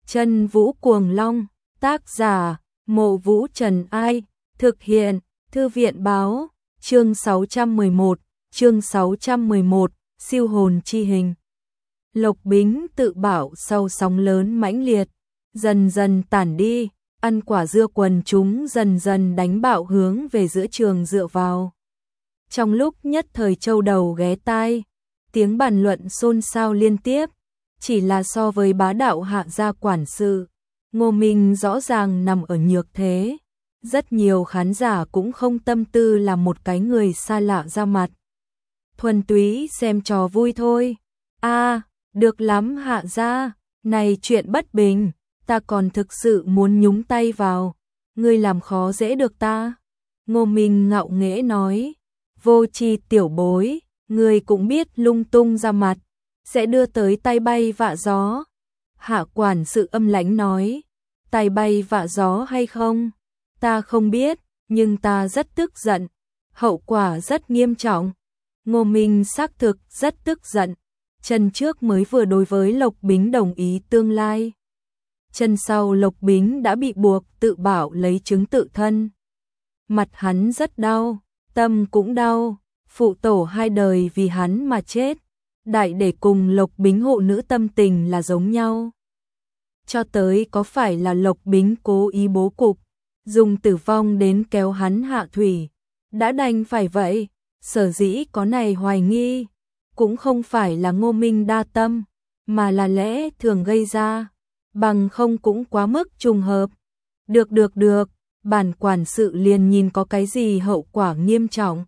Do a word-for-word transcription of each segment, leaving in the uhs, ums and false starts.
Chân Vũ Cuồng Long, tác giả, Mộ Vũ Trần Ai, thực hiện, Thư viện báo, chương sáu trăm mười một, chương sáu trăm mười một, siêu hồn chi hình. Lộc Bính tự bảo sau sóng lớn mãnh liệt, dần dần tản đi, ăn quả dưa quần chúng dần dần đánh bạo hướng về giữa trường dựa vào. Trong lúc nhất thời châu đầu ghé tai, tiếng bàn luận xôn xao liên tiếp, chỉ là so với bá đạo hạ gia quản sự, Ngô Minh rõ ràng nằm ở nhược thế. Rất nhiều khán giả cũng không tâm tư là một cái người xa lạ ra mặt. Thuần túy xem trò vui thôi. A, à, được lắm hạ gia, này chuyện bất bình, ta còn thực sự muốn nhúng tay vào, ngươi làm khó dễ được ta. Ngô Minh ngạo nghễ nói, vô tri tiểu bối, ngươi cũng biết lung tung ra mặt, sẽ đưa tới tai bay vạ gió. Hạ quản sự âm lãnh nói, tai bay vạ gió hay không? Ta không biết, nhưng ta rất tức giận, hậu quả rất nghiêm trọng. Ngô Minh xác thực rất tức giận, chân trước mới vừa đối với Lộc Bính đồng ý tương lai. Chân sau Lộc Bính đã bị buộc tự bảo lấy chứng tự thân. Mặt hắn rất đau, tâm cũng đau, phụ tổ hai đời vì hắn mà chết. Đại để cùng Lộc Bính hộ nữ tâm tình là giống nhau. Cho tới có phải là Lộc Bính cố ý bố cục, dùng tử vong đến kéo hắn hạ thủy, đã đành phải vậy. Sở dĩ có này hoài nghi, cũng không phải là Ngô Minh đa tâm, mà là lẽ thường gây ra, bằng không cũng quá mức trùng hợp. Được được được, bản quản sự liền nhìn có cái gì hậu quả nghiêm trọng.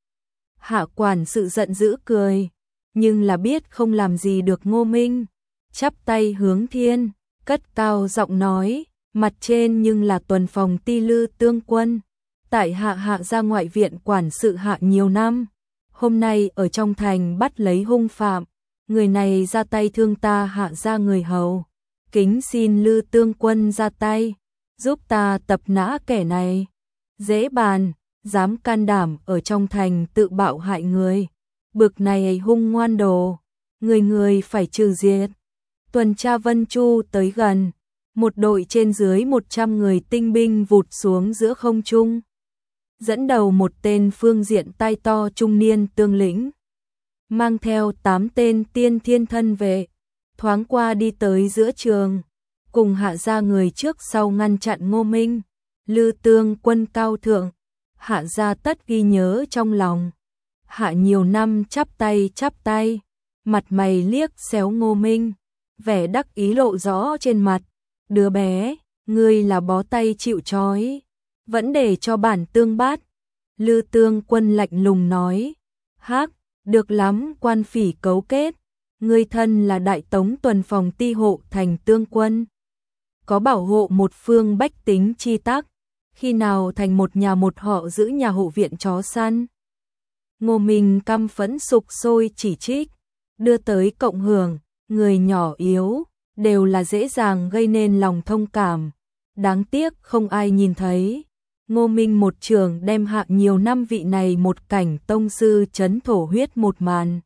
Hạ quản sự giận dữ cười, nhưng là biết không làm gì được Ngô Minh, chắp tay hướng thiên, cất cao giọng nói, mặt trên nhưng là tuần phòng ti lư tương quân, tại hạ hạ ra ngoại viện quản sự hạ nhiều năm, hôm nay ở trong thành bắt lấy hung phạm, người này ra tay thương ta hạ ra người hầu, kính xin lư tương quân ra tay, giúp ta tập nã kẻ này. Dễ bàn, dám can đảm ở trong thành tự bạo hại người, bực này hung ngoan đồ, người người phải trừ diệt. Tuần tra Vân Chu tới gần, một đội trên dưới một trăm người tinh binh vụt xuống giữa không trung. Dẫn đầu một tên phương diện tai to trung niên tương lĩnh, mang theo tám tên tiên thiên thân vệ, thoáng qua đi tới giữa trường, cùng hạ ra người trước sau ngăn chặn Ngô Minh. Lư tương quân cao thượng, hạ ra tất ghi nhớ trong lòng. Hạ nhiều năm chắp tay chắp tay, mặt mày liếc xéo Ngô Minh, vẻ đắc ý lộ rõ trên mặt. Đứa bé, ngươi là bó tay chịu trói, vẫn để cho bản tương bát. Lư tương quân lạnh lùng nói, hắc, được lắm quan phỉ cấu kết, ngươi thân là đại tống tuần phòng ti hộ thành tương quân, có bảo hộ một phương bách tính chi tắc, khi nào thành một nhà một họ giữ nhà hộ viện chó săn. Ngô Minh căm phẫn sục sôi chỉ trích, đưa tới cộng hưởng, người nhỏ yếu, đều là dễ dàng gây nên lòng thông cảm. Đáng tiếc không ai nhìn thấy. Ngô Minh một trường đem hạ nhiều năm vị này một cảnh tông sư chấn thổ huyết một màn.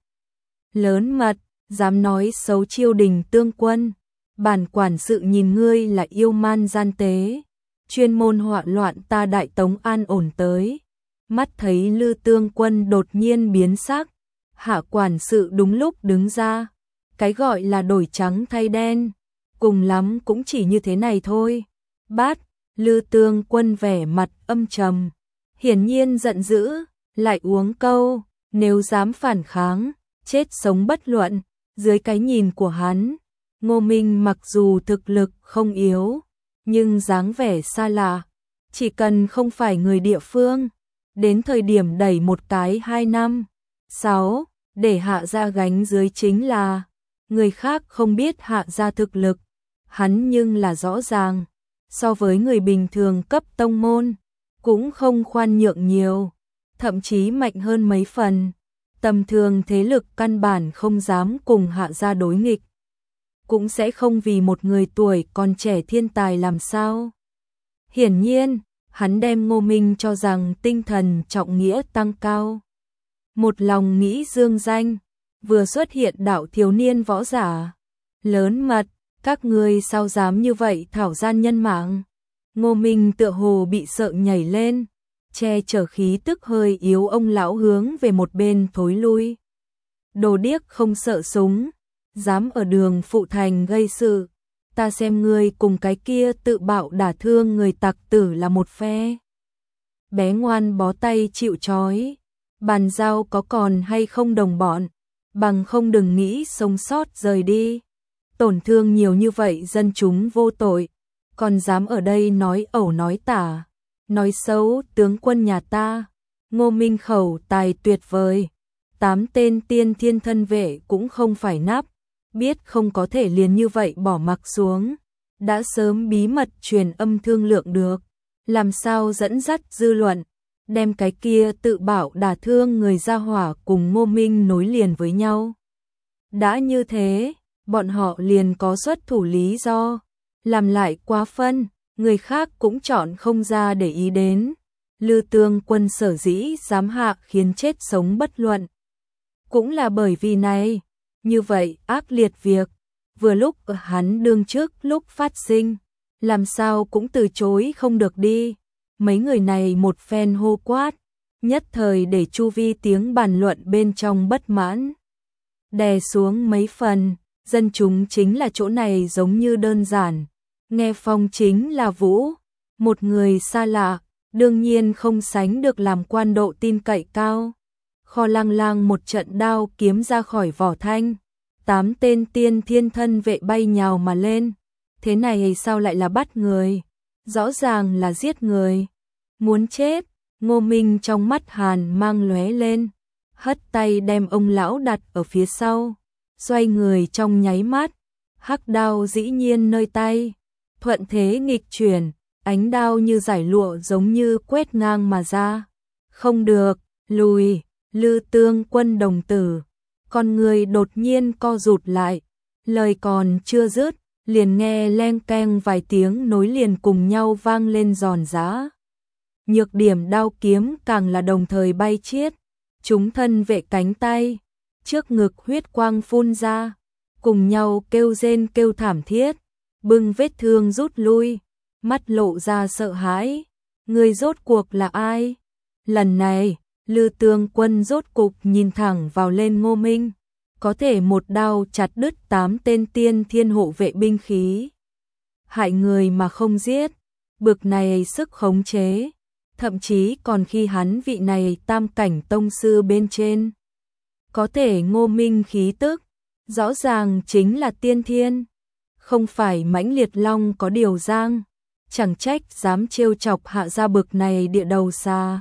Lớn mật, dám nói xấu chiêu đình tương quân. Bản quản sự nhìn ngươi là yêu man gian tế, chuyên môn họa loạn ta đại tống an ổn tới. Mắt thấy Lư tương quân đột nhiên biến sắc, hạ quản sự đúng lúc đứng ra. Cái gọi là đổi trắng thay đen, cùng lắm cũng chỉ như thế này thôi. Bát, Lư tương quân vẻ mặt âm trầm, hiển nhiên giận dữ, lại uống câu, nếu dám phản kháng, chết sống bất luận. Dưới cái nhìn của hắn, Ngô Minh mặc dù thực lực không yếu, nhưng dáng vẻ xa lạ, chỉ cần không phải người địa phương, đến thời điểm đẩy một cái hai năm, sáu, để hạ ra gánh dưới chính là, người khác không biết hạ ra thực lực, hắn nhưng là rõ ràng, so với người bình thường cấp tông môn, cũng không khoan nhượng nhiều, thậm chí mạnh hơn mấy phần. Tầm thường thế lực căn bản không dám cùng hạ ra đối nghịch, cũng sẽ không vì một người tuổi còn trẻ thiên tài làm sao. Hiển nhiên, hắn đem Ngô Minh cho rằng tinh thần trọng nghĩa tăng cao. Một lòng nghĩ dương danh, vừa xuất hiện đạo thiếu niên võ giả. Lớn mật, Các ngươi sao dám như vậy thảo gian nhân mạng? Ngô Minh tựa hồ bị sợ nhảy lên, che chở khí tức hơi yếu ông lão hướng về một bên thối lui. Đồ điếc không sợ súng, dám ở đường phụ thành gây sự, ta xem ngươi cùng cái kia tự bạo đả thương người tặc tử là một phe. Bé ngoan bó tay chịu trói, bàn giao có còn hay không đồng bọn, bằng không đừng nghĩ sống sót rời đi. Tổn thương nhiều như vậy dân chúng vô tội, còn dám ở đây nói ẩu nói tả, nói xấu tướng quân nhà ta. Ngô Minh khẩu tài tuyệt vời, tám tên tiên thiên thân vệ cũng không phải nắp, biết không có thể liền như vậy bỏ mặc xuống, đã sớm bí mật truyền âm thương lượng được, làm sao dẫn dắt dư luận, đem cái kia tự bảo đả thương người ra hỏa cùng Ngô Minh nối liền với nhau. Đã như thế, bọn họ liền có xuất thủ lý do, làm lại quá phân, người khác cũng chọn không ra để ý đến. Lư Tương Quân sở dĩ dám hạ khiến chết sống bất luận, cũng là bởi vì này, như vậy ác liệt việc, vừa lúc ở hắn đương trước lúc phát sinh, làm sao cũng từ chối không được đi. Mấy người này một phen hô quát, nhất thời để chu vi tiếng bàn luận bên trong bất mãn đè xuống mấy phần. Dân chúng chính là chỗ này giống như đơn giản, nghe phong chính là vũ, một người xa lạ, đương nhiên không sánh được làm quan độ tin cậy cao. Kho lang lang một trận đao kiếm ra khỏi vỏ thanh, tám tên tiên thiên thân vệ bay nhào mà lên. Thế này sao lại là bắt người? Rõ ràng là giết người. Muốn chết, Ngô Minh trong mắt hàn mang lóe lên, hất tay đem ông lão đặt ở phía sau, xoay người trong nháy mắt, hắc đao dĩ nhiên nơi tay, thuận thế nghịch chuyển, ánh đao như giải lụa giống như quét ngang mà ra. Không được, lùi. Lư Tương Quân đồng tử, con người đột nhiên co rụt lại, lời còn chưa dứt, liền nghe leng keng vài tiếng nối liền cùng nhau vang lên giòn giã. Nhược điểm đao kiếm càng là đồng thời bay chiết, chúng thân vệ cánh tay, trước ngực huyết quang phun ra, cùng nhau kêu rên kêu thảm thiết, bưng vết thương rút lui, mắt lộ ra sợ hãi. Người rốt cuộc là ai? Lần này Lư Tương Quân rốt cục nhìn thẳng vào lên Ngô Minh, có thể một đao chặt đứt tám tên tiên thiên hộ vệ binh khí. Hại người mà không giết, bực này sức khống chế, thậm chí còn khi hắn vị này tam cảnh tông sư bên trên. Có thể Ngô Minh khí tức, rõ ràng chính là tiên thiên, không phải mãnh liệt long có điều giang, chẳng trách dám trêu chọc hạ ra bực này địa đầu xa.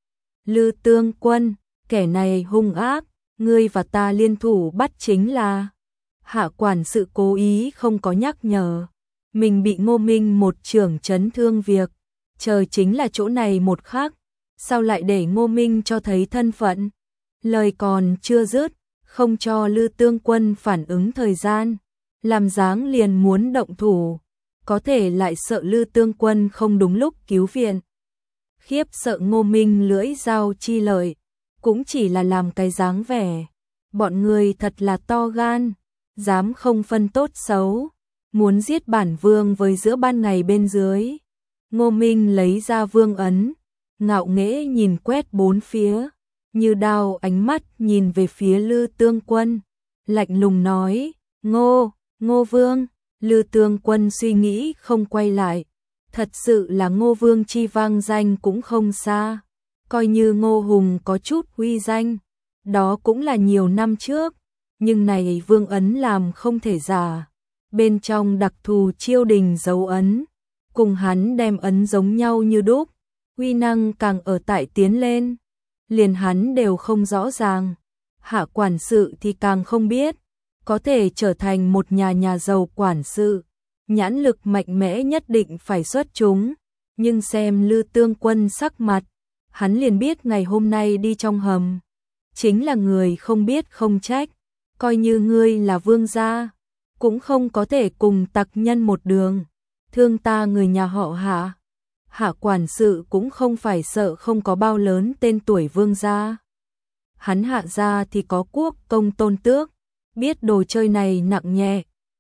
Lư Tương Quân, kẻ này hung ác, ngươi và ta liên thủ bắt chính là. Hạ quản sự cố ý không có nhắc nhở, mình bị Ngô Minh một trưởng chấn thương việc, chờ chính là chỗ này một khắc, sao lại để Ngô Minh cho thấy thân phận. Lời còn chưa dứt, không cho Lư Tương Quân phản ứng thời gian, làm dáng liền muốn động thủ, có thể lại sợ Lư Tương Quân không đúng lúc cứu viện. Khiếp sợ Ngô Minh lưỡi dao chi lợi, cũng chỉ là làm cái dáng vẻ. Bọn người thật là to gan, dám không phân tốt xấu, muốn giết bản vương với giữa ban ngày bên dưới. Ngô Minh lấy ra vương ấn, ngạo nghễ nhìn quét bốn phía, như đao ánh mắt nhìn về phía Lư Tương Quân, lạnh lùng nói, Ngô, Ngô Vương. Lư Tương Quân suy nghĩ không quay lại. Thật sự là Ngô Vương chi vang danh cũng không xa, coi như Ngô Hùng có chút uy danh, đó cũng là nhiều năm trước, nhưng này vương ấn làm không thể giả, bên trong đặc thù chiêu đình dấu ấn, cùng hắn đem ấn giống nhau như đúc, uy năng càng ở tại tiến lên, liền hắn đều không rõ ràng, hạ quản sự thì càng không biết, có thể trở thành một nhà nhà giàu quản sự. Nhãn lực mạnh mẽ nhất định phải xuất chúng, nhưng xem Lư Tương Quân sắc mặt, hắn liền biết ngày hôm nay đi trong hầm, chính là người không biết không trách, coi như ngươi là vương gia, cũng không có thể cùng tặc nhân một đường, thương ta người nhà họ Hạ. Hạ quản sự cũng không phải sợ không có bao lớn tên tuổi vương gia. Hắn Hạ gia thì có quốc công tôn tước, biết đồ chơi này nặng nhẹ,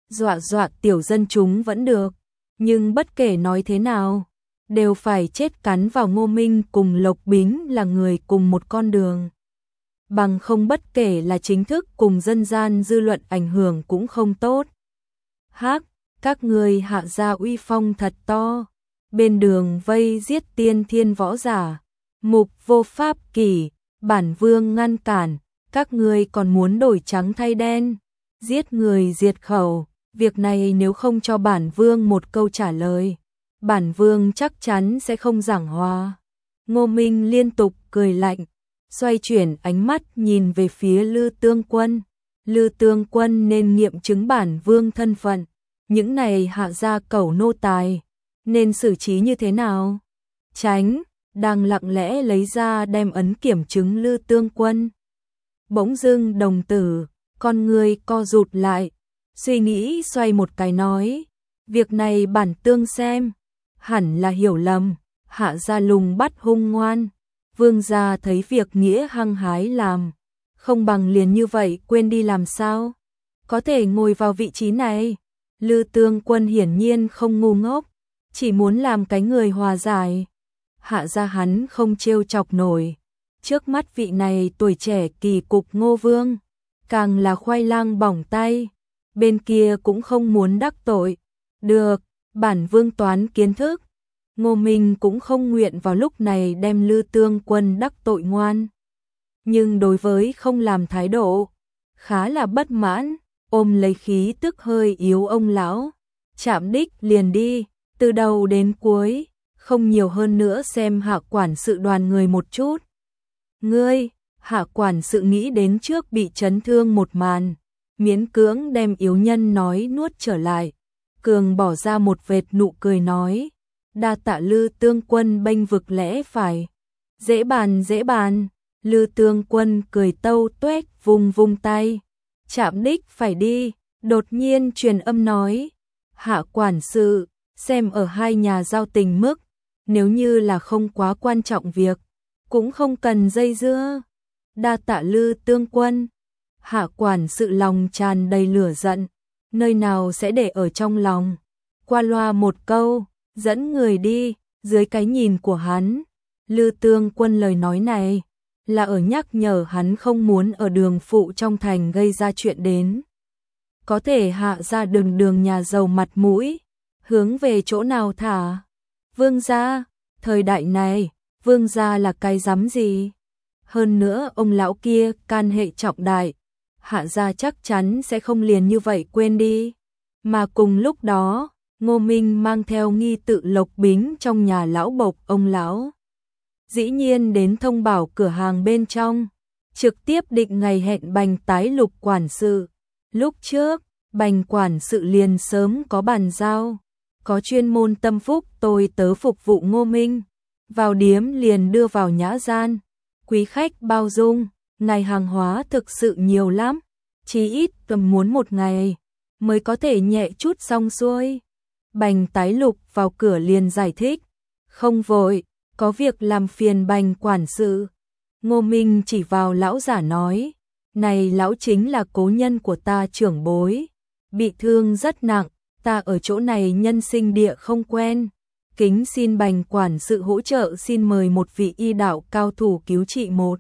dọa dọa tiểu dân chúng vẫn được, nhưng bất kể nói thế nào, đều phải chết cắn vào Ngô Minh cùng Lộc Bính là người cùng một con đường. Bằng không bất kể là chính thức cùng dân gian dư luận ảnh hưởng cũng không tốt. Hắc, các người Hạ gia uy phong thật to, bên đường vây giết tiên thiên võ giả, mục vô pháp kỷ, bản vương ngăn cản, các người còn muốn đổi trắng thay đen, giết người diệt khẩu, việc này nếu không cho bản vương một câu trả lời, bản vương chắc chắn sẽ không giảng hòa. Ngô Minh liên tục cười lạnh, xoay chuyển ánh mắt nhìn về phía Lư Tương Quân. Lư Tương Quân nên nghiệm chứng bản vương thân phận, những này Hạ gia cẩu nô tài, nên xử trí như thế nào? Tránh, đang lặng lẽ lấy ra đem ấn kiểm chứng Lư Tương Quân. Bỗng dưng đồng tử, con người co rụt lại, suy nghĩ xoay một cái nói, việc này bản tương xem, hẳn là hiểu lầm, Hạ gia lùng bắt hung ngoan, vương gia thấy việc nghĩa hăng hái làm, không bằng liền như vậy quên đi làm sao, có thể ngồi vào vị trí này. Lư Tương Quân hiển nhiên không ngu ngốc, chỉ muốn làm cái người hòa giải. Hạ gia hắn không trêu chọc nổi, trước mắt vị này tuổi trẻ kỳ cục Ngô Vương, càng là khoai lang bỏng tay, bên kia cũng không muốn đắc tội. Được, bản vương toán kiến thức. Ngô Minh cũng không nguyện vào lúc này đem Lư Tương Quân đắc tội ngoan, nhưng đối với không làm thái độ, khá là bất mãn, ôm lấy khí tức hơi yếu ông lão, chạm đích liền đi, từ đầu đến cuối, không nhiều hơn nữa xem Hạ quản sự đoàn người một chút. Ngươi, Hạ quản sự nghĩ đến trước bị chấn thương một màn, miễn cưỡng đem yếu nhân nói nuốt trở lại, cường bỏ ra một vệt nụ cười nói, đa tạ Lư Tương Quân bênh vực lẽ phải, dễ bàn dễ bàn. Lư Tương Quân cười tâu tuét vùng vùng tay, chạm đích phải đi, đột nhiên truyền âm nói, Hạ quản sự, xem ở hai nhà giao tình mức, nếu như là không quá quan trọng việc, cũng không cần dây dưa. Đa tạ Lư Tương Quân. Hạ quản sự lòng tràn đầy lửa giận, nơi nào sẽ để ở trong lòng, qua loa một câu, dẫn người đi. Dưới cái nhìn của hắn, Lư Tương Quân lời nói này là ở nhắc nhở hắn không muốn ở đường phụ trong thành gây ra chuyện đến. Có thể Hạ ra đường đường nhà giàu mặt mũi, hướng về chỗ nào thả? Vương gia, thời đại này, vương gia là cái dám gì? Hơn nữa ông lão kia can hệ trọng đại, Hạ gia chắc chắn sẽ không liền như vậy quên đi. Mà cùng lúc đó, Ngô Minh mang theo nghi tự Lộc Bính trong nhà lão bộc ông lão. Dĩ nhiên đến thông bảo cửa hàng bên trong, trực tiếp định ngày hẹn Bành tái Lục quản sự. Lúc trước, Bành quản sự liền sớm có bàn giao, có chuyên môn tâm phúc tôi tớ phục vụ Ngô Minh, vào điếm liền đưa vào nhã gian, quý khách bao dung, ngày hàng hóa thực sự nhiều lắm, chỉ ít tầm muốn một ngày mới có thể nhẹ chút xong xuôi. Bành tái Lục vào cửa liền giải thích, không vội, có việc làm phiền Bành quản sự. Ngô Minh chỉ vào lão giả nói, này lão chính là cố nhân của ta trưởng bối, bị thương rất nặng, ta ở chỗ này nhân sinh địa không quen, kính xin Bành quản sự hỗ trợ, xin mời một vị y đạo cao thủ cứu trị một.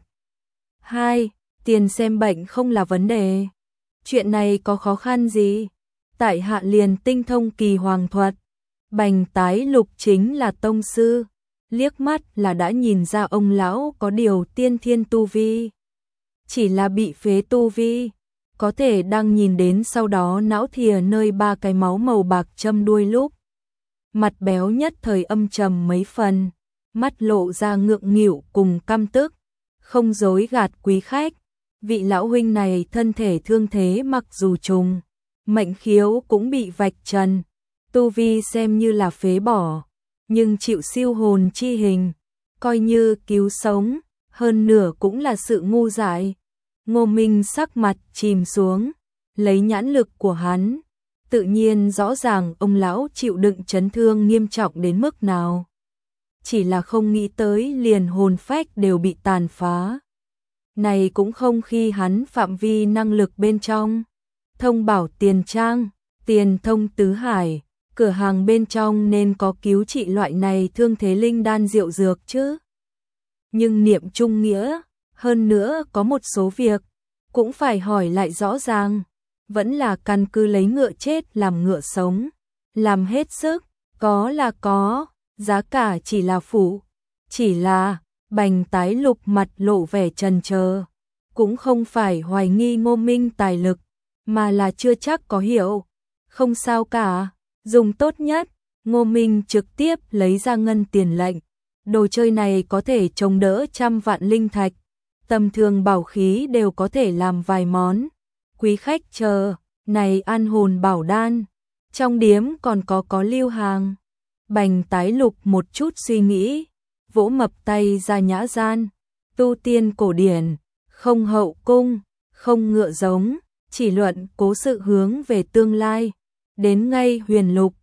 Hai, tiền xem bệnh không là vấn đề. Chuyện này có khó khăn gì? Tại hạ liền tinh thông kỳ hoàng thuật. Bành tái Lục chính là tông sư, liếc mắt là đã nhìn ra ông lão có điều tiên thiên tu vi. Chỉ là bị phế tu vi, có thể đang nhìn đến sau đó não thìa nơi ba cái máu màu bạc châm đuôi lúc. Mặt béo nhất thời âm trầm mấy phần, mắt lộ ra ngượng nghịu cùng căm tức, không dối gạt quý khách. Vị lão huynh này thân thể thương thế mặc dù trùng, mệnh khiếu cũng bị vạch trần, tu vi xem như là phế bỏ, nhưng chịu siêu hồn chi hình, coi như cứu sống, hơn nửa cũng là sự ngu dại. Ngô Minh sắc mặt chìm xuống, lấy nhãn lực của hắn, tự nhiên rõ ràng ông lão chịu đựng chấn thương nghiêm trọng đến mức nào. Chỉ là không nghĩ tới liền hồn phách đều bị tàn phá. Này cũng không khi hắn phạm vi năng lực bên trong. Thông bảo tiền trang, tiền thông tứ hải, cửa hàng bên trong nên có cứu trị loại này thương thế linh đan rượu dược chứ. Nhưng niệm trung nghĩa, hơn nữa có một số việc, cũng phải hỏi lại rõ ràng, vẫn là căn cứ lấy ngựa chết làm ngựa sống, làm hết sức, có là có, giá cả chỉ là phụ, chỉ là, Bành Tái Lục mặt lộ vẻ chần chờ, cũng không phải hoài nghi Ngô Minh tài lực, mà là chưa chắc có hiểu, không sao cả, dùng tốt nhất, Ngô Minh trực tiếp lấy ra ngân tiền lệnh, đồ chơi này có thể chống đỡ trăm vạn linh thạch, tầm thường bảo khí đều có thể làm vài món, quý khách chờ, này an hồn bảo đan, trong điếm còn có có lưu hàng. Bành Tái Lục một chút suy nghĩ, vỗ mập tay ra nhã gian, tu tiên cổ điển, không hậu cung, không ngựa giống, chỉ luận cố sự hướng về tương lai, đến ngay huyền lục,